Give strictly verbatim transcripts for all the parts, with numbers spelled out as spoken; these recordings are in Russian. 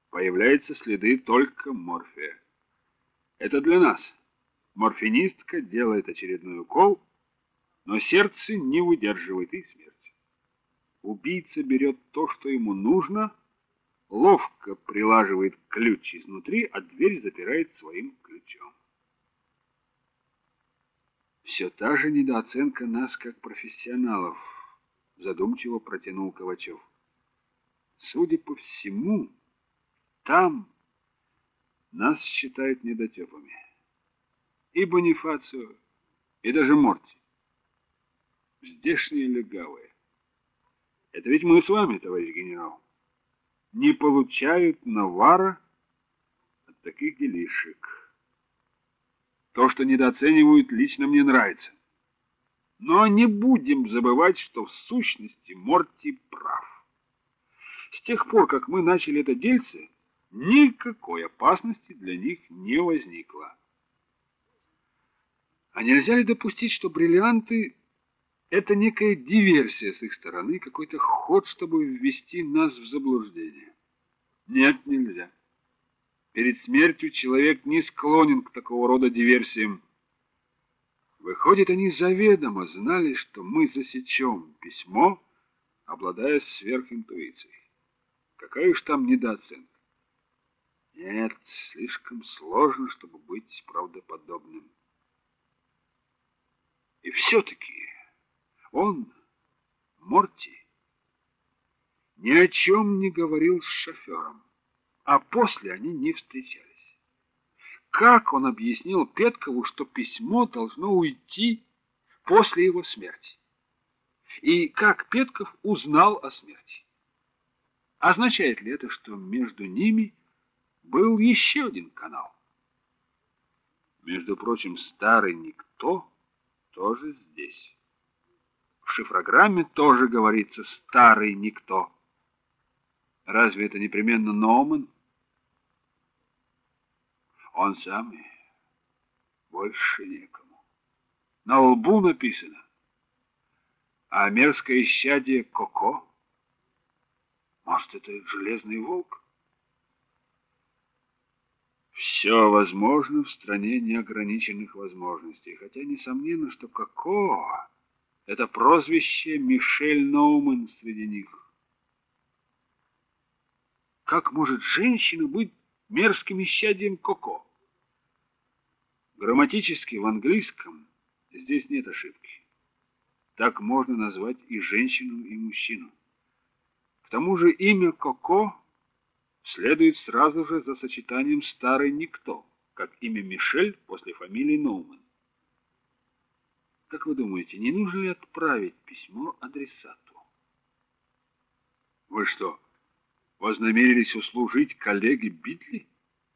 появляются следы только морфия. Это для нас. Морфинистка делает очередной укол, но сердце не выдерживает и смерть. Убийца берет то, что ему нужно, ловко прилаживает ключ изнутри, а дверь запирает своим ключом. Все та же недооценка нас как профессионалов, задумчиво протянул Ковачев. Судя по всему, там нас считают недотепами. И Бонифацио, и даже Морти. Здешние легавые. Это ведь мы с вами, товарищ генерал, не получают навара от таких делишек. То, что недооценивают, лично мне нравится. Но не будем забывать, что в сущности Морти прав. С тех пор, как мы начали это дельце, никакой опасности для них не возникло. А нельзя ли допустить, что бриллианты — это некая диверсия с их стороны, какой-то ход, чтобы ввести нас в заблуждение? Нет, нельзя. Перед смертью человек не склонен к такого рода диверсиям. Выходит, они заведомо знали, что мы засечем письмо, обладая сверхинтуицией. Какая уж там недооценка. Нет, слишком сложно, чтобы быть правдоподобным. И все-таки он, Морти, ни о чем не говорил с шофером, а после они не встречались. Как он объяснил Петкову, что письмо должно уйти после его смерти? И как Петков узнал о смерти? Означает ли это, что между ними был еще один канал? Между прочим, старый никто тоже здесь. В шифрограмме тоже говорится «старый никто». Разве это непременно Ноуман? Он самый. Больше некому. На лбу написано. А мерзкое исчадие Коко? Может, это железный волк? Все возможно в стране неограниченных возможностей. Хотя несомненно, что Коко — это прозвище Мишель Ноуман среди них. Как может женщина быть мерзким исчадием Коко? Грамматически в английском здесь нет ошибки. Так можно назвать и женщину, и мужчину. К тому же имя Коко следует сразу же за сочетанием «старый никто», как имя Мишель после фамилии Ноуман. Как вы думаете, не нужно ли отправить письмо адресату? Вы что, вознамерились услужить коллеге Битли?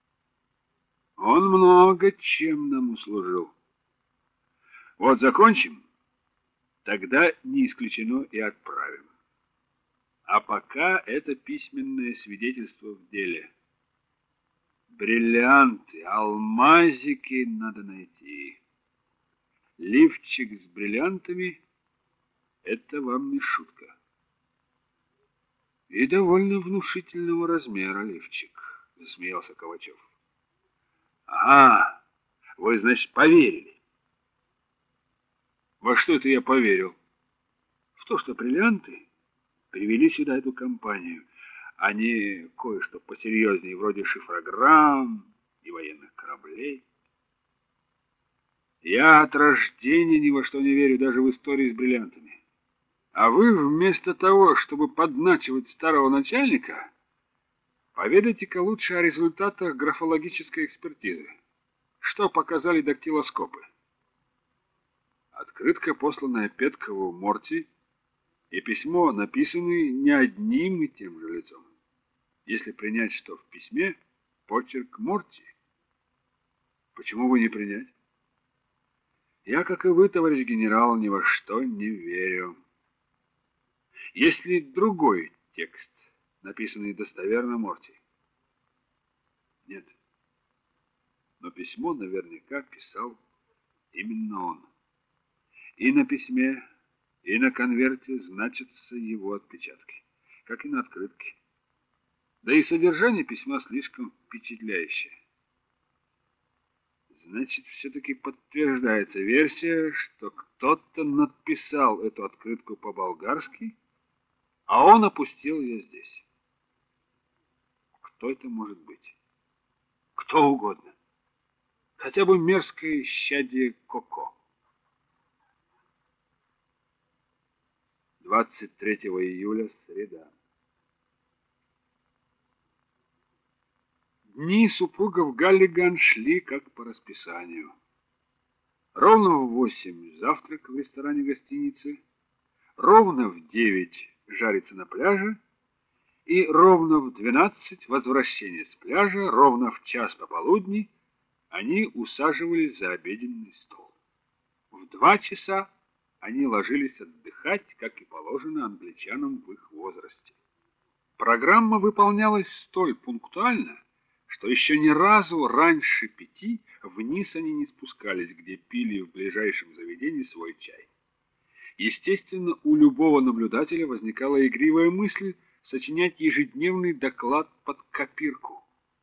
Он много чем нам услужил. Вот закончим, тогда не исключено и отправим. А пока это письменное свидетельство в деле. Бриллианты, алмазики надо найти. Лифчик с бриллиантами — это вам не шутка. И довольно внушительного размера лифчик, засмеялся Ковачев. Ага, вы, значит, поверили. Во что это я поверил? В то, что бриллианты привели сюда эту компанию, а не кое-что посерьезнее, вроде шифрограмм и военных кораблей. Я от рождения ни во что не верю, даже в истории с бриллиантами. А вы вместо того, чтобы подначивать старого начальника, поведайте-ка лучше о результатах графологической экспертизы. Что показали дактилоскопы? Открытка, посланная Петкову Морти, и письмо написаны не одним и тем же лицом. Если принять, что в письме почерк Морти, почему бы не принять? Я, как и вы, товарищ генерал, ни во что не верю. Есть ли другой текст, написанный достоверно Морти? Нет. Но письмо наверняка писал именно он. И на письме, и на конверте значатся его отпечатки, как и на открытке. Да и содержание письма слишком впечатляющее. Значит, все-таки подтверждается версия, что кто-то написал эту открытку по-болгарски, а он опустил ее здесь. Кто это может быть? Кто угодно. Хотя бы мерзкое исчадие Коко. двадцать третьего июля, среда. Дни супругов Галлиган шли как по расписанию. Ровно в восемь завтрак в ресторане гостиницы, ровно в девять жарится на пляже, и ровно в двенадцать возвращение с пляжа, ровно в час пополудни они усаживались за обеденный стол. В два часа они ложились отдыхать, как и положено англичанам в их возрасте. Программа выполнялась столь пунктуально, что еще ни разу раньше пяти вниз они не спускались, где пили в ближайшем заведении свой чай. Естественно, у любого наблюдателя возникала игривая мысль сочинять ежедневный доклад под копирку.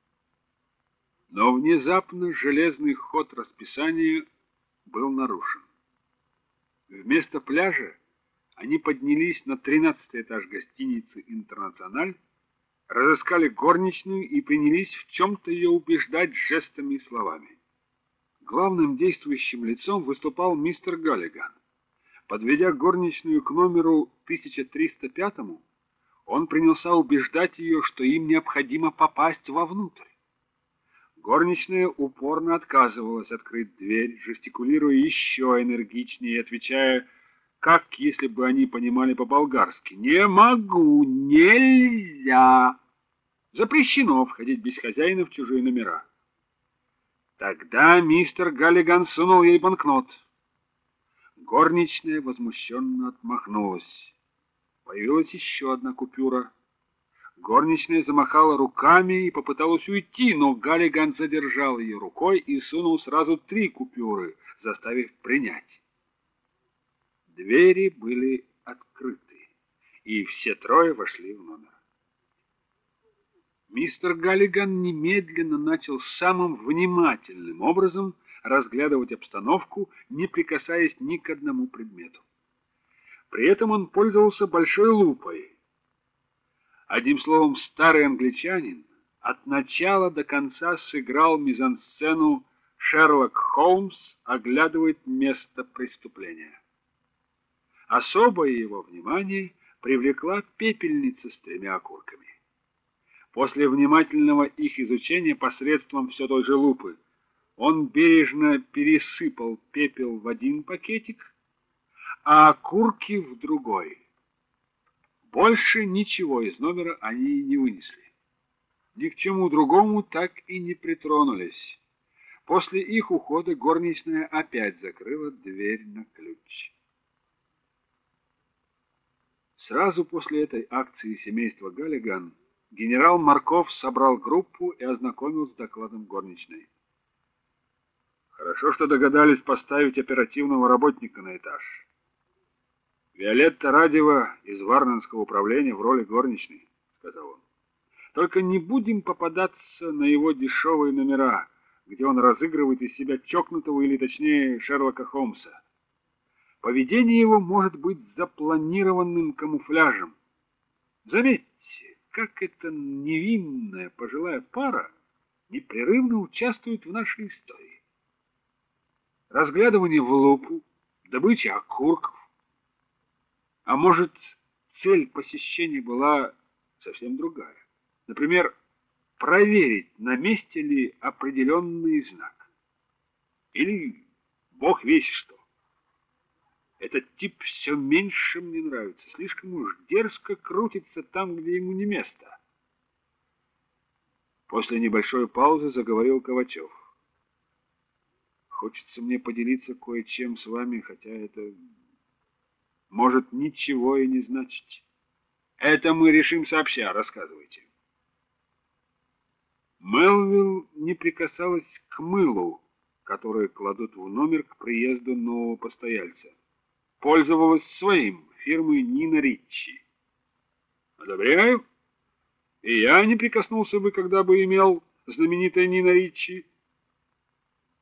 Но внезапно железный ход расписания был нарушен. Вместо пляжа они поднялись на тринадцатый этаж гостиницы «Интернациональ», разыскали горничную и принялись в чем-то ее убеждать жестами и словами. Главным действующим лицом выступал мистер Галлиган. Подведя горничную к номеру тысяча триста пять, он принялся убеждать ее, что им необходимо попасть вовнутрь. Горничная упорно отказывалась открыть дверь, жестикулируя еще энергичнее и отвечая, как если бы они понимали по-болгарски: «Не могу, нельзя! Запрещено входить без хозяина в чужие номера». Тогда мистер Галлиган сунул ей банкнот. Горничная возмущенно отмахнулась. Появилась еще одна купюра. Горничная замахала руками и попыталась уйти, но Галлиган задержал ее рукой и сунул сразу три купюры, заставив принять. Двери были открыты, и все трое вошли в номер. Мистер Галлиган немедленно начал самым внимательным образом разглядывать обстановку, не прикасаясь ни к одному предмету. При этом он пользовался большой лупой. Одним словом, старый англичанин от начала до конца сыграл мизансцену «Шерлок Холмс оглядывает место преступления». Особое его внимание привлекла пепельница с тремя окурками. После внимательного их изучения посредством все той же лупы он бережно пересыпал пепел в один пакетик, а окурки в другой. Больше ничего из номера они не вынесли. Ни к чему другому так и не притронулись. После их ухода горничная опять закрыла дверь на ключ. Сразу после этой акции семейства Галлиган генерал Марков собрал группу и ознакомил с докладом горничной. Хорошо, что догадались поставить оперативного работника на этаж. Виолетта Радева из Варненского управления в роли горничной, сказал он. Только не будем попадаться на его дешевые номера, где он разыгрывает из себя чокнутого, или точнее Шерлока Холмса. Поведение его может быть запланированным камуфляжем. Заметьте, как эта невинная пожилая пара непрерывно участвует в нашей истории. Разглядывание в лупу, добыча окурков. А может, цель посещения была совсем другая. Например, проверить, на месте ли определенный знак. Или бог весть что. Этот тип все меньше мне нравится. Слишком уж дерзко крутится там, где ему не место. После небольшой паузы заговорил Ковачев. Хочется мне поделиться кое-чем с вами, хотя это может ничего и не значить. Это мы решим сообща, рассказывайте. Мелвилл не прикасалась к мылу, которое кладут в номер к приезду нового постояльца. Пользовалась своим, фирмой Нина Риччи. Одобряю. И я не прикоснулся бы, когда бы имел знаменитая Нина Ричи.